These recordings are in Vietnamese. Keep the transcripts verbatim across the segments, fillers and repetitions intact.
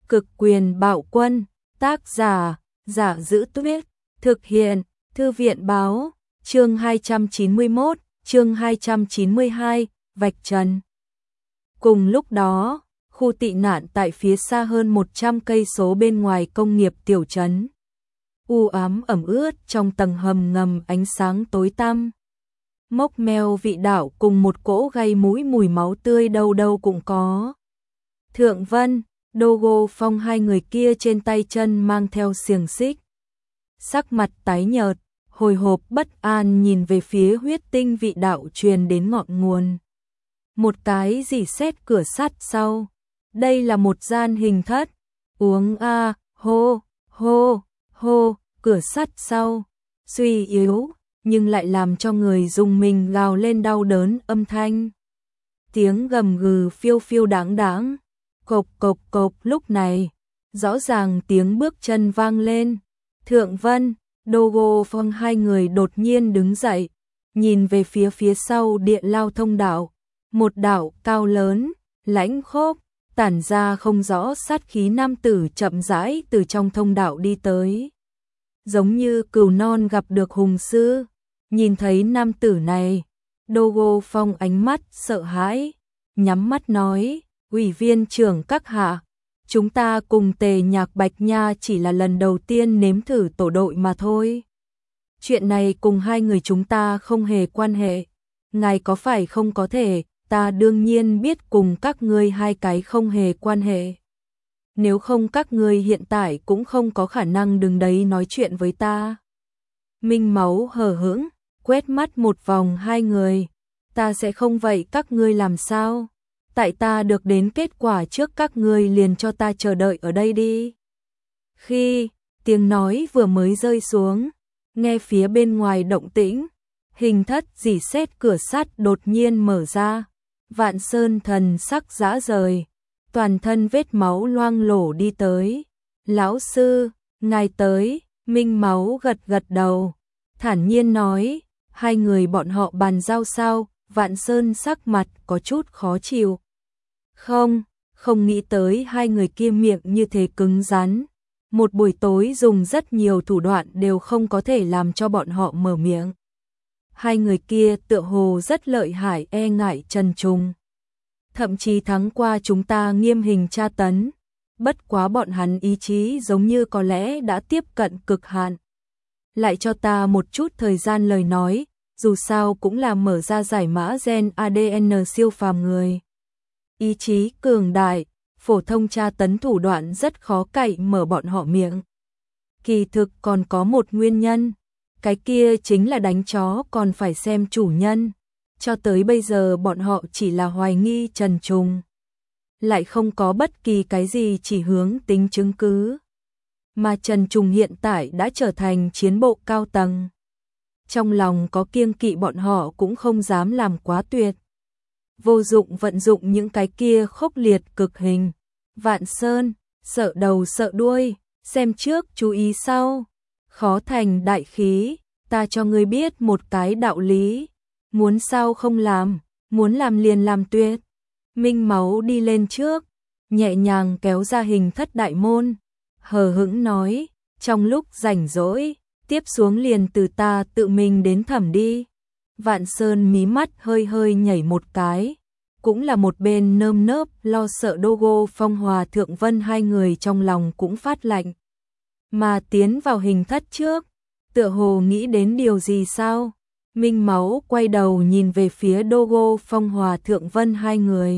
Cực quyền bạo quân, tác giả, Giả Giữ Tuyết, thực hiện, Thư viện báo, chương hai trăm chín mươi mốt, chương hai trăm chín mươi hai, vạch trần. Cùng lúc đó, khu tị nạn tại phía xa hơn một trăm cây số bên ngoài công nghiệp tiểu trấn. U ám ẩm ướt trong tầng hầm ngầm ánh sáng tối tăm. Mốc meo vị đạo cùng một cỗ gây mũi mùi máu tươi đâu đâu cũng có. Thượng Vân, Dogo Phong hai người kia trên tay chân mang theo xiềng xích. Sắc mặt tái nhợt, hồi hộp bất an nhìn về phía huyết tinh vị đạo truyền đến ngọn nguồn. Một cái rỉ sét cửa sắt sau. Đây là một gian hình thất. Uống a, hô, hô, hô, cửa sắt sau. Suy yếu, nhưng lại làm cho người dùng mình gào lên đau đớn âm thanh. Tiếng gầm gừ phiêu phiêu đáng đáng. Cộc cộc cộc lúc này. Rõ ràng tiếng bước chân vang lên. Thượng Vân, Dogo Phong hai người đột nhiên đứng dậy. Nhìn về phía phía sau địa lao thông đạo. Một đạo cao lớn, lãnh khốc, tản ra không rõ sát khí nam tử chậm rãi từ trong thông đạo đi tới. Giống như cừu non gặp được hùng sư. Nhìn thấy nam tử này, Dogo Phong ánh mắt sợ hãi, nhắm mắt nói, ủy viên trưởng các hạ, chúng ta cùng Tề Nhạc Bạch Nha chỉ là lần đầu tiên nếm thử tổ đội mà thôi. Chuyện này cùng hai người chúng ta không hề quan hệ, ngài có phải không có thể, ta đương nhiên biết cùng các ngươi hai cái không hề quan hệ. Nếu không các ngươi hiện tại cũng không có khả năng đứng đấy nói chuyện với ta. Minh Máu hờ hững, quét mắt một vòng hai người. Ta sẽ không vậy các ngươi làm sao? Tại ta được đến kết quả trước các ngươi liền cho ta chờ đợi ở đây đi. Khi tiếng nói vừa mới rơi xuống, nghe phía bên ngoài động tĩnh, hình thất rỉ sét cửa sắt đột nhiên mở ra. Vạn Sơn thần sắc rã rời, toàn thân vết máu loang lổ đi tới. Lão sư, ngài tới. Minh Máu gật gật đầu, thản nhiên nói, hai người bọn họ bàn giao sao? Vạn Sơn sắc mặt có chút khó chịu. Không, không nghĩ tới hai người kia miệng như thế cứng rắn. Một buổi tối dùng rất nhiều thủ đoạn đều không có thể làm cho bọn họ mở miệng. Hai người kia tựa hồ rất lợi hại, e ngại Trần Trùng. Thậm chí thắng qua chúng ta nghiêm hình tra tấn. Bất quá bọn hắn ý chí giống như có lẽ đã tiếp cận cực hạn. Lại cho ta một chút thời gian lời nói, dù sao cũng là mở ra giải mã gen a đê en siêu phàm người. Ý chí cường đại, phổ thông tra tấn thủ đoạn rất khó cậy mở bọn họ miệng. Kỳ thực còn có một nguyên nhân, cái kia chính là đánh chó còn phải xem chủ nhân. Cho tới bây giờ bọn họ chỉ là hoài nghi Trần Trùng. Lại không có bất kỳ cái gì chỉ hướng tính chứng cứ. Mà Trần Trùng hiện tại đã trở thành chiến bộ cao tầng. Trong lòng có kiêng kỵ bọn họ cũng không dám làm quá tuyệt. Vô dụng vận dụng những cái kia khốc liệt cực hình. Vạn Sơn, sợ đầu sợ đuôi, xem trước chú ý sau. Khó thành đại khí, ta cho ngươi biết một cái đạo lý. Muốn sao không làm, muốn làm liền làm tuyệt. Minh Máu đi lên trước, nhẹ nhàng kéo ra hình thất đại môn. Hờ hững nói, trong lúc rảnh rỗi, tiếp xuống liền từ ta tự mình đến thẩm đi. Vạn Sơn mí mắt hơi hơi nhảy một cái, cũng là một bên nơm nớp lo sợ Dogo Phong Hòa Thượng Vân hai người trong lòng cũng phát lạnh. Mà tiến vào hình thất trước, tựa hồ nghĩ đến điều gì sao? Minh Máu quay đầu nhìn về phía Dogo Phong Hòa Thượng Vân hai người.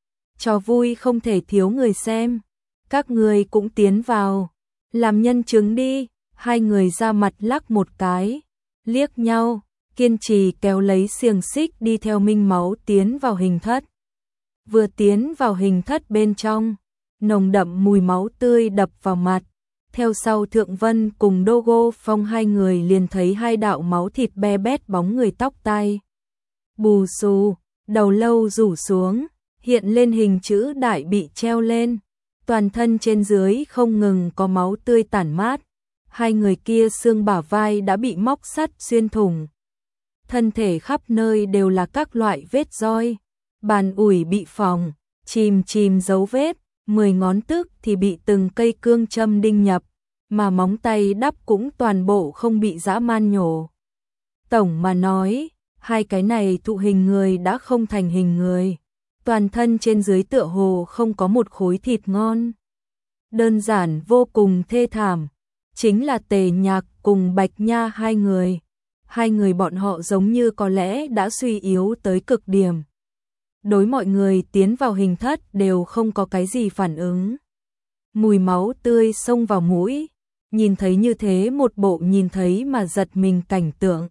Trò vui không thể thiếu người xem. Các người cũng tiến vào. Làm nhân chứng đi. Hai người ra mặt lắc một cái. Liếc nhau. Kiên trì kéo lấy xiềng xích đi theo Minh Máu tiến vào hình thất. Vừa tiến vào hình thất bên trong. Nồng đậm mùi máu tươi đập vào mặt. Theo sau Thượng Vân cùng Dogo Phong hai người liền thấy hai đạo máu thịt be bét bóng người tóc tai. Bù xù, đầu lâu rủ xuống, hiện lên hình chữ đại bị treo lên. Toàn thân trên dưới không ngừng có máu tươi tản mát. Hai người kia xương bả vai đã bị móc sắt xuyên thủng. Thân thể khắp nơi đều là các loại vết roi. Bàn ủi bị phỏng, chìm chìm dấu vết. mười ngón tức thì bị từng cây cương châm đinh nhập, mà móng tay đắp cũng toàn bộ không bị dã man nhổ. Tổng mà nói, hai cái này thụ hình người đã không thành hình người, toàn thân trên dưới tựa hồ không có một khối thịt ngon. Đơn giản vô cùng thê thảm, chính là Tề Nhạc cùng Bạch Nha hai người. Hai người bọn họ giống như có lẽ đã suy yếu tới cực điểm. Đối mọi người tiến vào hình thất đều không có cái gì phản ứng. Mùi máu tươi xông vào mũi, nhìn thấy như thế một bộ nhìn thấy mà giật mình cảnh tượng.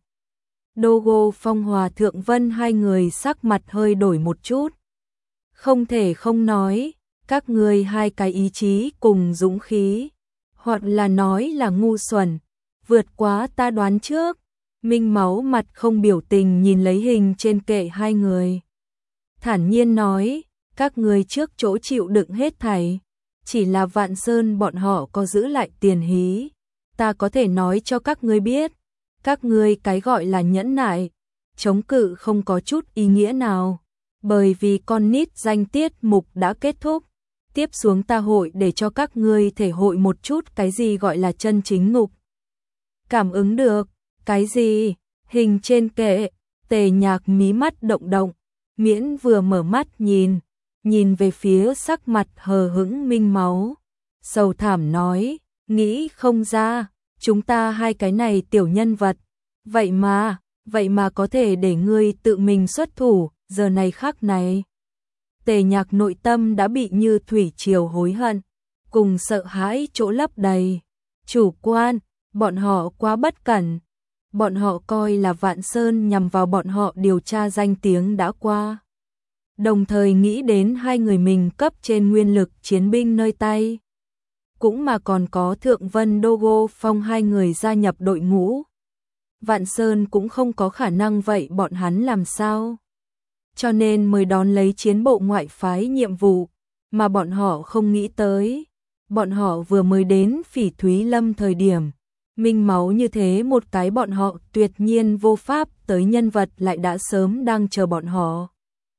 Đô Phong Hòa Thượng Vân hai người sắc mặt hơi đổi một chút. Không thể không nói, các ngươi hai cái ý chí cùng dũng khí, hoặc là nói là ngu xuẩn, vượt quá ta đoán trước. Minh Máu mặt không biểu tình nhìn lấy hình trên kệ hai người. Thản nhiên nói, các ngươi trước chỗ chịu đựng hết thảy, chỉ là Vạn Sơn bọn họ có giữ lại tiền hí. Ta có thể nói cho các ngươi biết, các ngươi cái gọi là nhẫn nại, chống cự không có chút ý nghĩa nào, bởi vì con nít danh tiết mục đã kết thúc. Tiếp xuống ta hội để cho các ngươi thể hội một chút cái gì gọi là chân chính ngục. Cảm ứng được, cái gì? Hình trên kệ, Tề Nhạc mí mắt động động, miễn vừa mở mắt nhìn, nhìn về phía sắc mặt hờ hững Minh Máu. Sầu thảm nói, nghĩ không ra, chúng ta hai cái này tiểu nhân vật, vậy mà, vậy mà có thể để ngươi tự mình xuất thủ, giờ này khắc này. Tề Nhạc nội tâm đã bị như thủy triều hối hận, cùng sợ hãi chỗ lấp đầy. Chủ quan, bọn họ quá bất cẩn. Bọn họ coi là Vạn Sơn nhằm vào bọn họ điều tra danh tiếng đã qua. Đồng thời nghĩ đến hai người mình cấp trên nguyên lực chiến binh nơi tay. Cũng mà còn có Thượng Vân Đô Phong hai người gia nhập đội ngũ. Vạn Sơn cũng không có khả năng vậy bọn hắn làm sao. Cho nên mới đón lấy chiến bộ ngoại phái nhiệm vụ, mà bọn họ không nghĩ tới. Bọn họ vừa mới đến Phỉ Thúy Lâm thời điểm. Minh Máu như thế một cái bọn họ tuyệt nhiên vô pháp tới nhân vật lại đã sớm đang chờ bọn họ.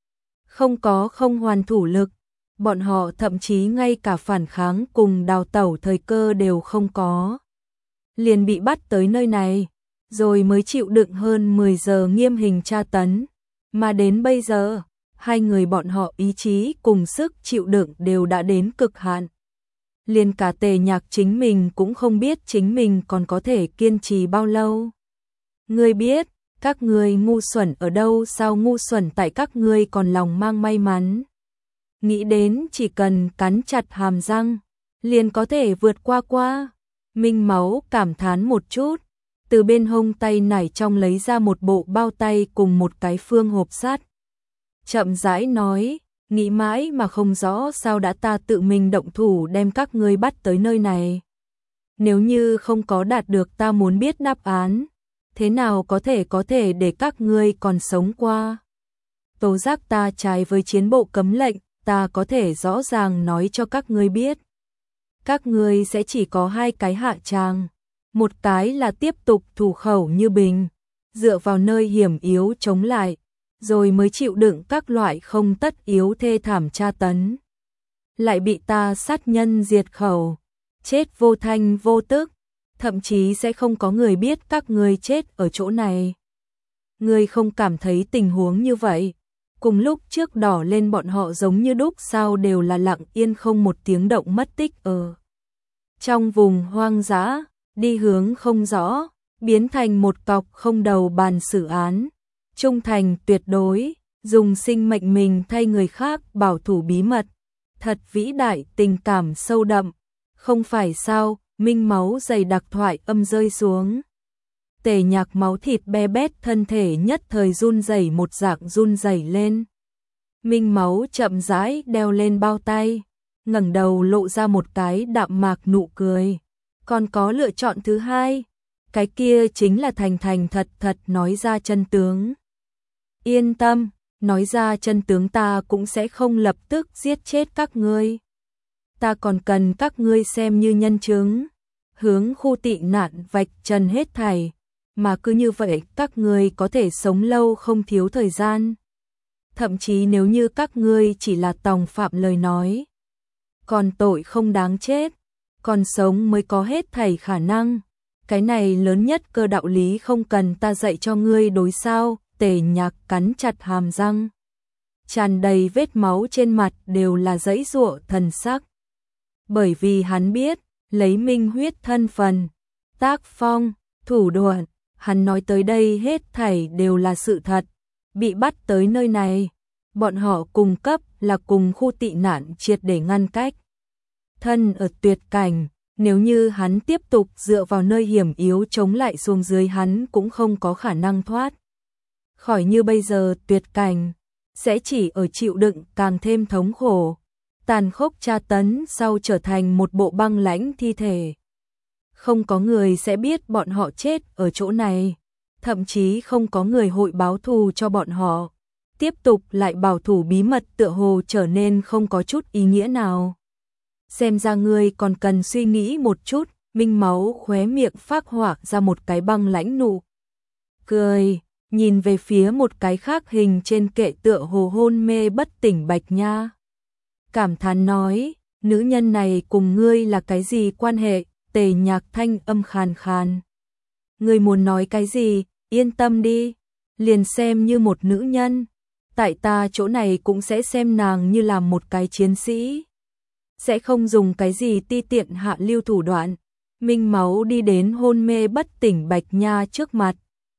Không có không hoàn thủ lực, bọn họ thậm chí ngay cả phản kháng cùng đào tẩu thời cơ đều không có. Liền bị bắt tới nơi này, rồi mới chịu đựng hơn mười giờ nghiêm hình tra tấn. Mà đến bây giờ, hai người bọn họ ý chí cùng sức chịu đựng đều đã đến cực hạn. Liền cả Tề Nhạc chính mình cũng không biết chính mình còn có thể kiên trì bao lâu. Ngươi biết, các ngươi ngu xuẩn ở đâu sao ngu xuẩn tại các ngươi còn lòng mang may mắn. Nghĩ đến chỉ cần cắn chặt hàm răng, liền có thể vượt qua qua. Minh Máu cảm thán một chút, từ bên hông tay nải trong lấy ra một bộ bao tay cùng một cái phương hộp sắt. Chậm rãi nói, nghĩ mãi mà không rõ sao đã ta tự mình động thủ đem các ngươi bắt tới nơi này. Nếu như không có đạt được ta muốn biết đáp án, thế nào có thể có thể để các ngươi còn sống qua. Tố giác ta trái với chiến bộ cấm lệnh, ta có thể rõ ràng nói cho các ngươi biết. Các ngươi sẽ chỉ có hai cái hạ tràng. Một cái là tiếp tục thủ khẩu như bình, dựa vào nơi hiểm yếu chống lại, rồi mới chịu đựng các loại không tất yếu thê thảm tra tấn. Lại bị ta sát nhân diệt khẩu, chết vô thanh vô tức, thậm chí sẽ không có người biết các ngươi chết ở chỗ này. Ngươi không cảm thấy tình huống như vậy? Cùng lúc trước đỏ lên bọn họ giống như đúc sao đều là lặng yên không một tiếng động mất tích ở trong vùng hoang dã, đi hướng không rõ, biến thành một cọc không đầu bàn xử án. Trung thành tuyệt đối, dùng sinh mệnh mình thay người khác bảo thủ bí mật. Thật vĩ đại, tình cảm sâu đậm. Không phải sao, Minh Máu dày đặc thoại âm rơi xuống. Tề Nhạc máu thịt be bét thân thể nhất thời run rẩy một dạng run rẩy lên. Minh Máu chậm rãi đeo lên bao tay, ngẩng đầu lộ ra một cái đạm mạc nụ cười. Còn có lựa chọn thứ hai, cái kia chính là thành thành thật thật nói ra chân tướng. Yên tâm, nói ra chân tướng ta cũng sẽ không lập tức giết chết các ngươi. Ta còn cần các ngươi xem như nhân chứng, hướng khu tị nạn vạch trần hết thảy, mà cứ như vậy các ngươi có thể sống lâu không thiếu thời gian. Thậm chí nếu như các ngươi chỉ là tòng phạm lời nói, còn tội không đáng chết, còn sống mới có hết thảy khả năng. Cái này lớn nhất cơ đạo lý không cần ta dạy cho ngươi đối sao? Tề Nhạc cắn chặt hàm răng. Tràn đầy vết máu trên mặt đều là giãy giụa thần sắc. Bởi vì hắn biết, lấy Minh Huyết thân phần, tác phong, thủ đoạn, hắn nói tới đây hết thảy đều là sự thật. Bị bắt tới nơi này, bọn họ cùng cấp là cùng khu tị nạn triệt để ngăn cách. Thân ở tuyệt cảnh, nếu như hắn tiếp tục dựa vào nơi hiểm yếu chống lại xuống dưới hắn cũng không có khả năng thoát khỏi như bây giờ tuyệt cảnh, sẽ chỉ ở chịu đựng càng thêm thống khổ, tàn khốc tra tấn sau trở thành một bộ băng lãnh thi thể. Không có người sẽ biết bọn họ chết ở chỗ này, thậm chí không có người hội báo thù cho bọn họ. Tiếp tục lại bảo thủ bí mật tựa hồ trở nên không có chút ý nghĩa nào. Xem ra ngươi còn cần suy nghĩ một chút. Minh Máu khóe miệng phác họa ra một cái băng lãnh nụ cười, nhìn về phía một cái khác hình trên kệ tựa hồ hôn mê bất tỉnh Bạch Nha. Cảm thán nói, nữ nhân này cùng ngươi là cái gì quan hệ? Tề Nhạc thanh âm khàn khàn. Ngươi muốn nói cái gì? Yên tâm đi, liền xem như một nữ nhân, tại ta chỗ này cũng sẽ xem nàng như là một cái chiến sĩ, sẽ không dùng cái gì ti tiện hạ lưu thủ đoạn. Minh Máu đi đến hôn mê bất tỉnh Bạch Nha trước mặt,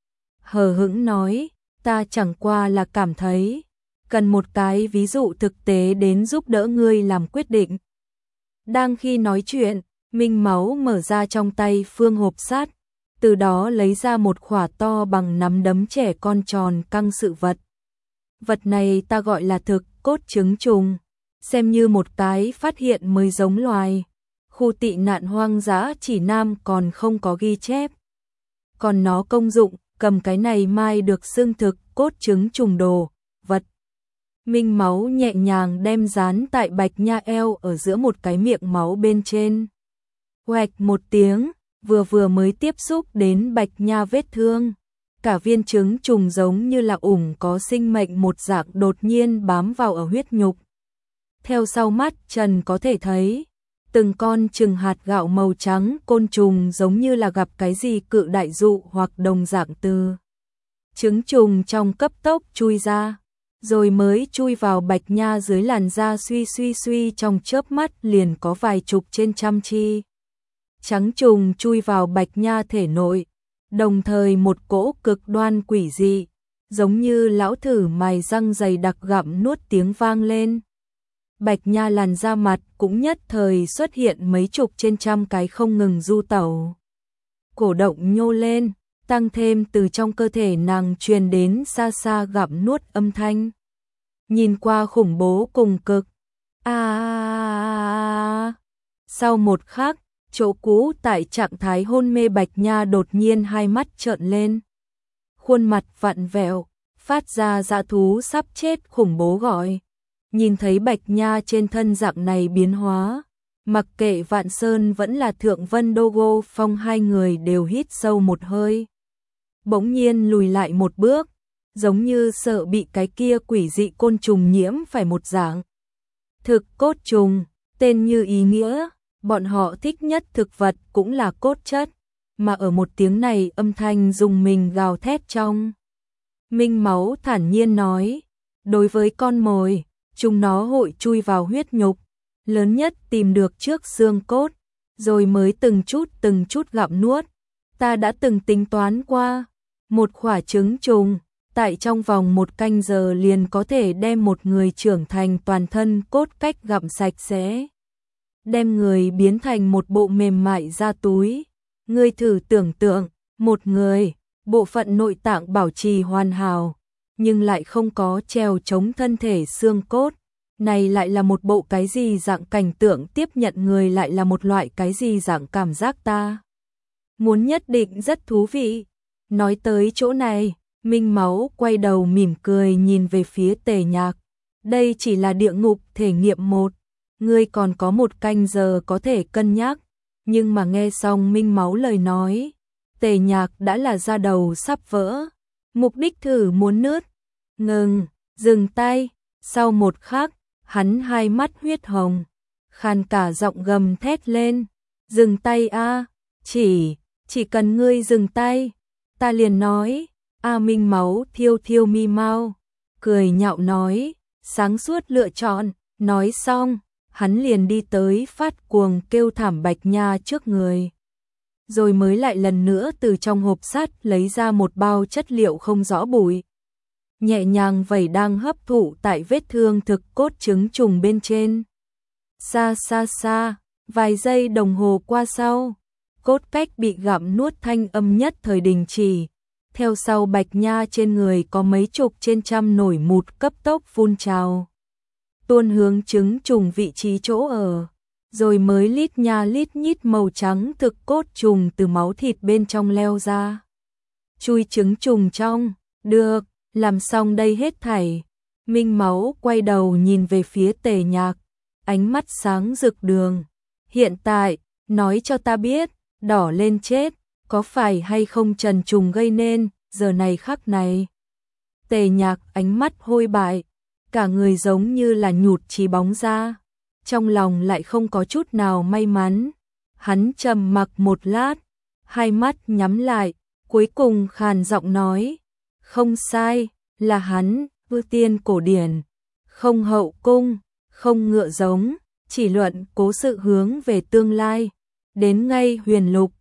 hờ hững nói, ta chẳng qua là cảm thấy cần một cái ví dụ thực tế đến giúp đỡ ngươi làm quyết định. Đang khi nói chuyện, Minh Máu mở ra trong tay phương hộp sắt, từ đó lấy ra một khỏa to bằng nắm đấm trẻ con tròn căng sự vật. Vật này ta gọi là thực cốt trứng trùng, xem như một cái phát hiện mới giống loài. Khu tị nạn hoang dã chỉ Nam còn không có ghi chép. Còn nó công dụng, cầm cái này mai được xương thực cốt trứng trùng đồ, vật. Minh Máu nhẹ nhàng đem dán tại Bạch Nha eo ở giữa một cái miệng máu bên trên. Hoạch một tiếng, vừa vừa mới tiếp xúc đến Bạch Nha vết thương. Cả viên trứng trùng giống như là ủng có sinh mệnh một dạng đột nhiên bám vào ở huyết nhục. Theo sau mắt Trần có thể thấy, từng con chừng hạt gạo màu trắng côn trùng giống như là gặp cái gì cự đại dụ hoặc đồng dạng từ trứng trùng trong cấp tốc chui ra, rồi mới chui vào Bạch Nha dưới làn da, suy suy suy trong chớp mắt liền có vài chục trên trăm chi trắng trùng chui vào Bạch Nha thể nội, đồng thời một cỗ cực đoan quỷ dị, giống như lão thử mài răng dày đặc gặm nuốt tiếng vang lên. Bạch Nha làn da mặt cũng nhất thời xuất hiện mấy chục trên trăm cái không ngừng du tẩu. Cổ động nhô lên, tăng thêm từ trong cơ thể nàng truyền đến xa xa gặm nuốt âm thanh. Nhìn qua khủng bố cùng cực. À, sau một khắc, chỗ cũ tại trạng thái hôn mê Bạch Nha đột nhiên hai mắt trợn lên. Khuôn mặt vặn vẹo, phát ra dã thú sắp chết khủng bố gọi. Nhìn thấy Bạch Nha trên thân dạng này biến hóa, mặc kệ Vạn Sơn vẫn là Thượng Vân Đô Gô Phong hai người đều hít sâu một hơi. Bỗng nhiên lùi lại một bước, giống như sợ bị cái kia quỷ dị côn trùng nhiễm phải một dạng. Thực cốt trùng, tên như ý nghĩa, bọn họ thích nhất thực vật cũng là cốt chất, mà ở một tiếng này âm thanh dùng mình gào thét trong. Minh Máu thản nhiên nói, đối với con mồi, chúng nó hội chui vào huyết nhục, lớn nhất tìm được trước xương cốt, rồi mới từng chút từng chút gặm nuốt. Ta đã từng tính toán qua, một quả trứng trùng, tại trong vòng một canh giờ liền có thể đem một người trưởng thành toàn thân cốt cách gặm sạch sẽ. Đem người biến thành một bộ mềm mại da túi. Ngươi thử tưởng tượng, một người, bộ phận nội tạng bảo trì hoàn hảo, nhưng lại không có treo chống thân thể xương cốt. Này lại là một bộ cái gì dạng cảnh tượng, tiếp nhận người lại là một loại cái gì dạng cảm giác ta. Muốn nhất định rất thú vị. Nói tới chỗ này, Minh Máu quay đầu mỉm cười nhìn về phía Tề Nhạc. Đây chỉ là địa ngục thể nghiệm một. Ngươi còn có một canh giờ có thể cân nhắc. Nhưng mà nghe xong Minh Máu lời nói, Tề Nhạc đã là da đầu sắp vỡ. Mục đích thử muốn nứt. Ngừng, dừng tay. Sau một khắc, hắn hai mắt huyết hồng, khàn cả giọng gầm thét lên, dừng tay a, chỉ, chỉ cần ngươi dừng tay, ta liền nói. A Minh máu thiêu thiêu mi mau, cười nhạo nói, sáng suốt lựa chọn, nói xong, hắn liền đi tới phát cuồng kêu thảm Bạch Nha trước người. Rồi mới lại lần nữa từ trong hộp sắt lấy ra một bao chất liệu không rõ bụi. Nhẹ nhàng vẩy đang hấp thụ tại vết thương thực cốt trứng trùng bên trên. Xa xa xa, vài giây đồng hồ qua sau, cốt cách bị gặm nuốt thanh âm nhất thời đình chỉ. Theo sau Bạch Nha trên người có mấy chục trên trăm nổi mụt cấp tốc phun trào, tuôn hướng trứng trùng vị trí chỗ ở, rồi mới lít nha lít nhít màu trắng thực cốt trùng từ máu thịt bên trong leo ra. Chui trứng trùng trong, được, làm xong đây hết thảy. Minh Máu quay đầu nhìn về phía Tề Nhạc, ánh mắt sáng rực đường. Hiện tại, nói cho ta biết, đỏ lên chết, có phải hay không Trần Trùng gây nên, giờ này khắc này. Tề Nhạc ánh mắt hôi bại, cả người giống như là nhụt chí bóng ra, trong lòng lại không có chút nào may mắn. Hắn trầm mặc một lát, hai mắt nhắm lại, cuối cùng khàn giọng nói, không sai, là hắn, ưu tiên cổ điển, không hậu cung, không ngựa giống, chỉ luận cố sự hướng về tương lai, đến ngay huyền lục,